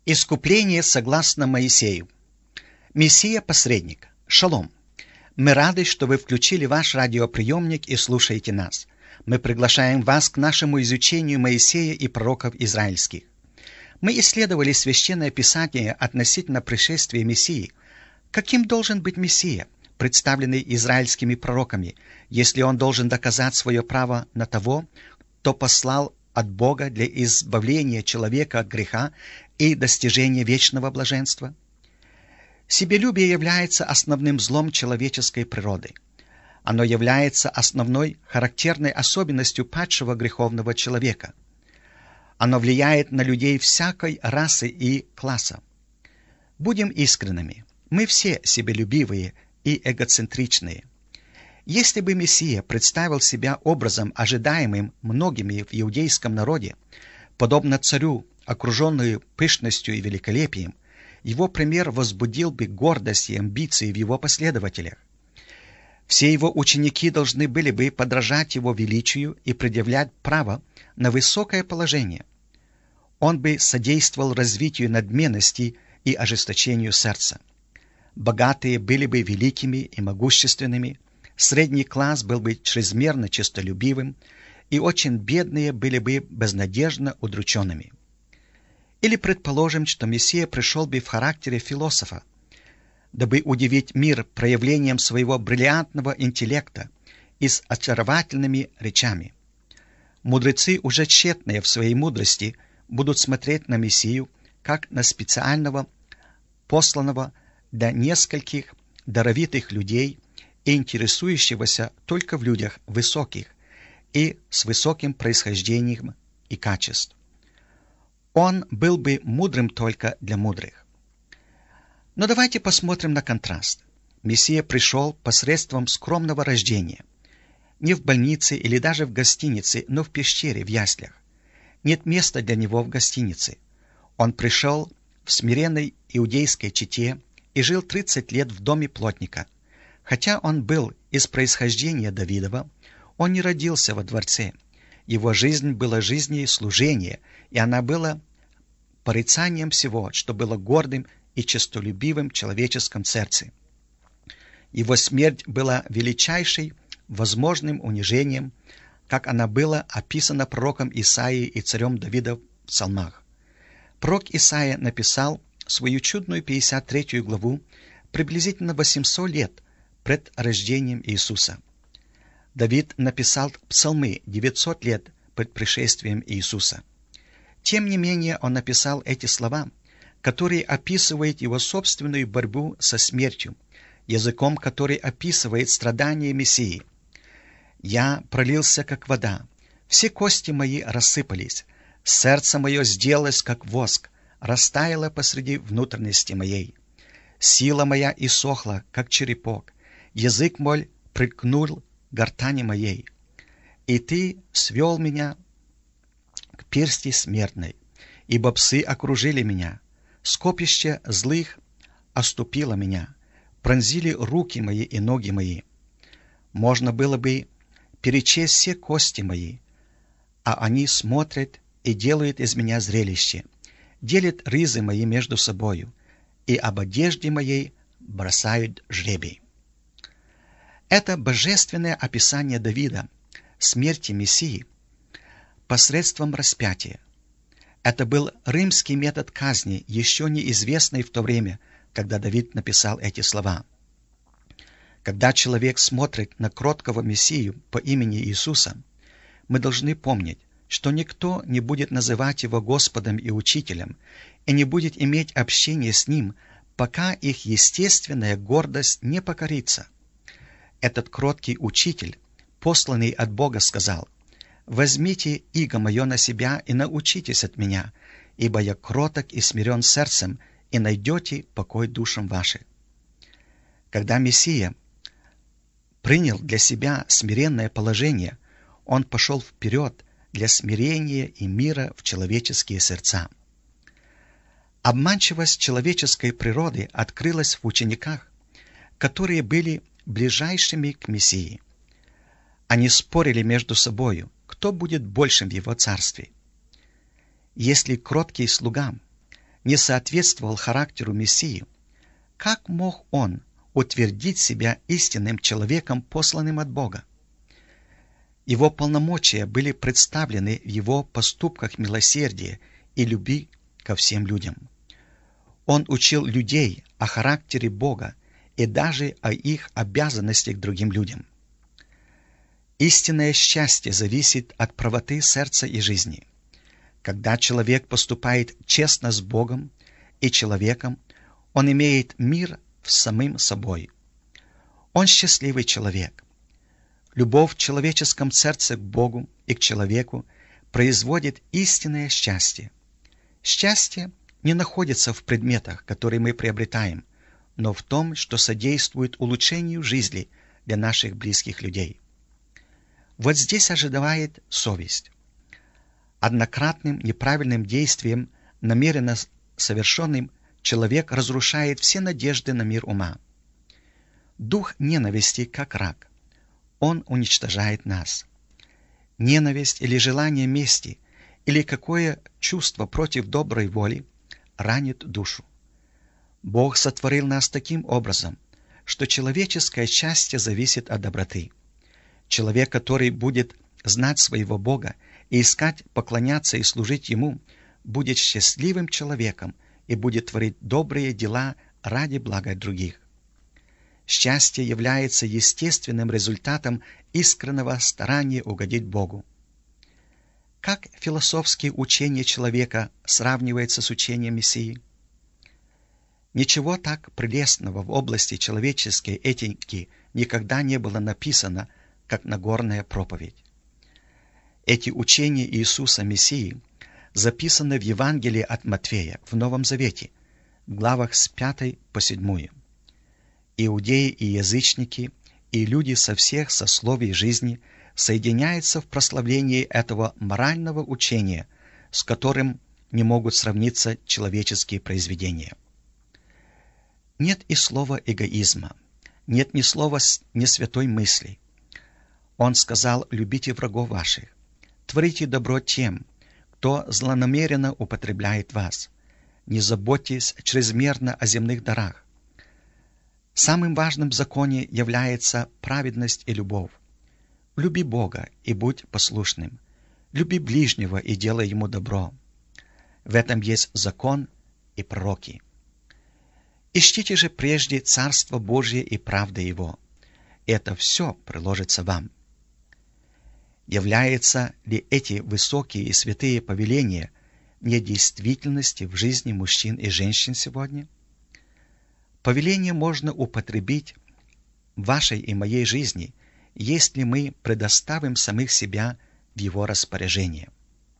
Искупление согласно Моисею. Мессия-посредник. Шалом. Мы рады, что вы включили ваш радиоприемник и слушаете нас. Мы приглашаем вас к нашему изучению Моисея и пророков израильских. Мы исследовали Священное Писание относительно пришествия Мессии. Каким должен быть Мессия, представленный израильскими пророками, если он должен доказать свое право на того, кто послал от Бога для избавления человека от греха и достижения вечного блаженства? Себелюбие является основным злом человеческой природы. Оно является основной характерной особенностью падшего греховного человека. Оно влияет на людей всякой расы и класса. Будем искренними, мы все себелюбивые и эгоцентричные. Если бы Мессия представил себя образом, ожидаемым многими в иудейском народе, подобно царю, окруженную пышностью и великолепием, его пример возбудил бы гордость и амбиции в его последователях. Все его ученики должны были бы подражать его величию и предъявлять право на высокое положение. Он бы содействовал развитию надменности и ожесточению сердца. Богатые были бы великими и могущественными, средний класс был бы чрезмерно честолюбивым, и очень бедные были бы безнадежно удрученными. Или предположим, что Мессия пришел бы в характере философа, дабы удивить мир проявлением своего бриллиантного интеллекта и с очаровательными речами. Мудрецы, уже тщетные в своей мудрости, будут смотреть на Мессию как на специального, посланного для нескольких даровитых людей и интересующегося только в людях высоких и с высоким происхождением и качеств. Он был бы мудрым только для мудрых. Но давайте посмотрим на контраст. Мессия пришел посредством скромного рождения. Не в больнице или даже в гостинице, но в пещере, в яслях. Нет места для него в гостинице. Он пришел в смиренной иудейской чете и жил 30 лет в доме плотника. Хотя он был из происхождения Давидова, он не родился во дворце. Его жизнь была жизнью служения, и она была порицанием всего, что было гордым и честолюбивым в человеческом сердце. Его смерть была величайшей возможным унижением, как она была описана пророком Исаией и царем Давидом в псалмах. Пророк Исаия написал свою чудную 53 главу приблизительно 800 лет пред рождением Иисуса. Давид написал псалмы 900 лет пред пришествием Иисуса. Тем не менее, он написал эти слова, которые описывают его собственную борьбу со смертью, языком, который описывает страдания Мессии. «Я пролился, как вода, все кости мои рассыпались, сердце мое сделалось, как воск, растаяло посреди внутренности моей. Сила моя иссохла, как черепок, язык мой приткнул к гортани моей. И ты свел меня к персти смертной, ибо псы окружили меня, скопище злых оступило меня, пронзили руки мои и ноги мои. Можно было бы перечесть все кости мои, а они смотрят и делают из меня зрелище, делят ризы мои между собою, и об одежде моей бросают жребий». Это божественное описание Давида, смерти Мессии, посредством распятия. Это был римский метод казни, еще неизвестный в то время, когда Давид написал эти слова. Когда человек смотрит на кроткого Мессию по имени Иисуса, мы должны помнить, что никто не будет называть его Господом и Учителем и не будет иметь общения с ним, пока их естественная гордость не покорится. Этот кроткий учитель, посланный от Бога, сказал: «Возьмите иго мое на себя и научитесь от меня, ибо я кроток и смирен сердцем, и найдете покой душам вашим». Когда Мессия принял для себя смиренное положение, он пошел вперед для смирения и мира в человеческие сердца. Обманчивость человеческой природы открылась в учениках, которые были ближайшими к Мессии. Они спорили между собою, кто будет большим в его царстве. Если кроткий слуга не соответствовал характеру Мессии, как мог он утвердить себя истинным человеком, посланным от Бога? Его полномочия были представлены в его поступках милосердия и любви ко всем людям. Он учил людей о характере Бога и даже о их обязанностях к другим людям. Истинное счастье зависит от правоты сердца и жизни. Когда человек поступает честно с Богом и человеком, он имеет мир с самим собой. Он счастливый человек. Любовь в человеческом сердце к Богу и к человеку производит истинное счастье. Счастье не находится в предметах, которые мы приобретаем, но в том, что содействует улучшению жизни для наших близких людей. Вот здесь ожидает совесть. Однократным неправильным действием, намеренно совершенным, человек разрушает все надежды на мир ума. Дух ненависти, как рак, он уничтожает нас. Ненависть или желание мести, или какое чувство против доброй воли ранит душу. Бог сотворил нас таким образом, что человеческое счастье зависит от доброты. Человек, который будет знать своего Бога и искать поклоняться и служить Ему, будет счастливым человеком и будет творить добрые дела ради блага других. Счастье является естественным результатом искреннего старания угодить Богу. Как философские учения человека сравнивается с учением Мессии? Ничего так прелестного в области человеческой этики никогда не было написано, как Нагорная проповедь. Эти учения Иисуса Мессии записаны в Евангелии от Матфея в Новом Завете, в главах с 5 по 7. Иудеи и язычники, и люди со всех сословий жизни соединяются в прославлении этого морального учения, с которым не могут сравниться человеческие произведения. Нет и слова эгоизма, нет ни слова несвятой мысли. Он сказал: «Любите врагов ваших, творите добро тем, кто злонамеренно употребляет вас, не заботьтесь чрезмерно о земных дарах». Самым важным в законе является праведность и любовь. Люби Бога и будь послушным. Люби ближнего и делай ему добро. В этом есть закон и пророки. Ищите же прежде Царство Божие и правды Его. Это все приложится вам. Являются ли эти высокие и святые повеления недействительности в жизни мужчин и женщин сегодня? Повеление можно употребить в вашей и моей жизни, если мы предоставим самих себя в его распоряжение.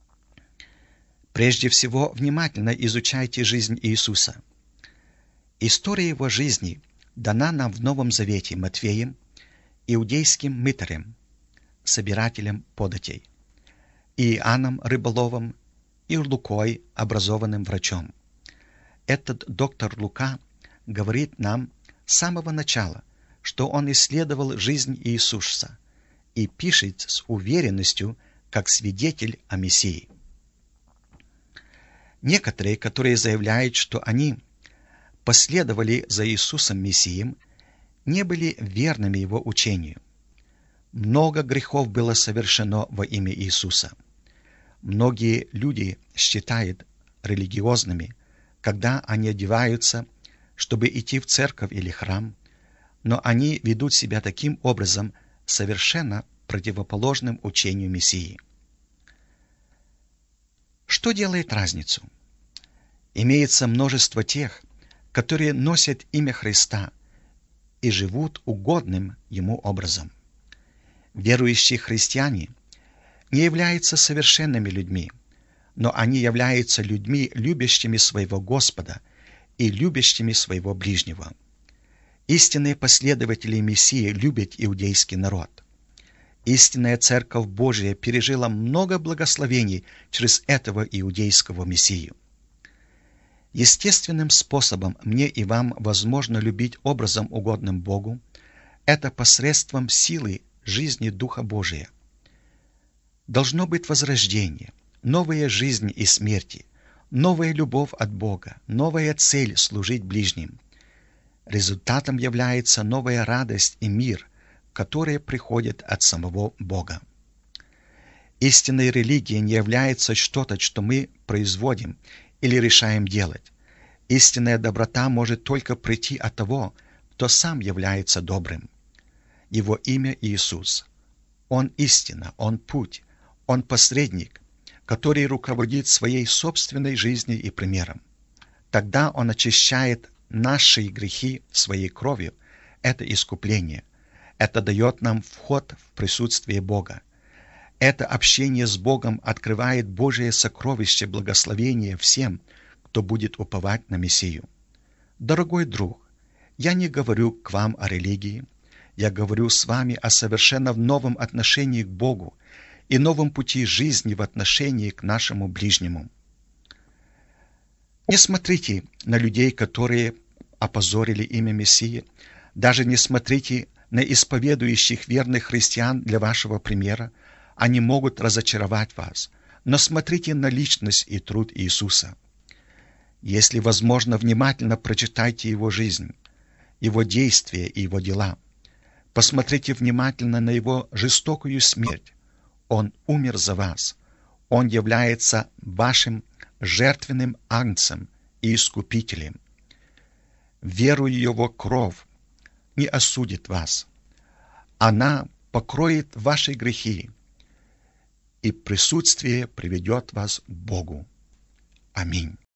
Прежде всего, внимательно изучайте жизнь Иисуса. История его жизни дана нам в Новом Завете Матфеем, иудейским мытарем, собирателем податей, и Иоанном Рыболовом, и Лукой, образованным врачом. Этот доктор Лука говорит нам с самого начала, что он исследовал жизнь Иисуса и пишет с уверенностью, как свидетель о Мессии. Некоторые, которые заявляют, что они последовали за Иисусом Мессием, не были верными Его учению. Много грехов было совершено во имя Иисуса. Многие люди считают религиозными, когда они одеваются, чтобы идти в церковь или храм, но они ведут себя таким образом, совершенно противоположным учению Мессии. Что делает разницу? Имеется множество тех, которые носят имя Христа и живут угодным Ему образом. Верующие христиане не являются совершенными людьми, но они являются людьми, любящими своего Господа и любящими своего ближнего. Истинные последователи Мессии любят иудейский народ. Истинная Церковь Божия пережила много благословений через этого иудейского Мессию. Естественным способом мне и вам возможно любить образом, угодным Богу, это посредством силы жизни Духа Божия. Должно быть возрождение, новая жизнь и смерти, новая любовь от Бога, новая цель служить ближним. Результатом является новая радость и мир, которые приходят от самого Бога. Истинной религией не является что-то, что мы производим или решаем делать. Истинная доброта может только прийти от того, кто сам является добрым. Его имя Иисус. Он истина, Он путь, Он посредник, который руководит своей собственной жизнью и примером. Тогда Он очищает наши грехи своей кровью. Это искупление. Это дает нам вход в присутствие Бога. Это общение с Богом открывает Божие сокровище благословения всем, кто будет уповать на Мессию. Дорогой друг, я не говорю к вам о религии, я говорю с вами о совершенно новом отношении к Богу и новом пути жизни в отношении к нашему ближнему. Не смотрите на людей, которые опозорили имя Мессии, даже не смотрите на исповедующих верных христиан для вашего примера, они могут разочаровать вас, но смотрите на личность и труд Иисуса. Если возможно, внимательно прочитайте Его жизнь, Его действия и Его дела. Посмотрите внимательно на Его жестокую смерть. Он умер за вас. Он является вашим жертвенным агнцем и искупителем. Веруя в Его кровь не осудит вас. Она покроет ваши грехи, и присутствие приведет вас к Богу. Аминь.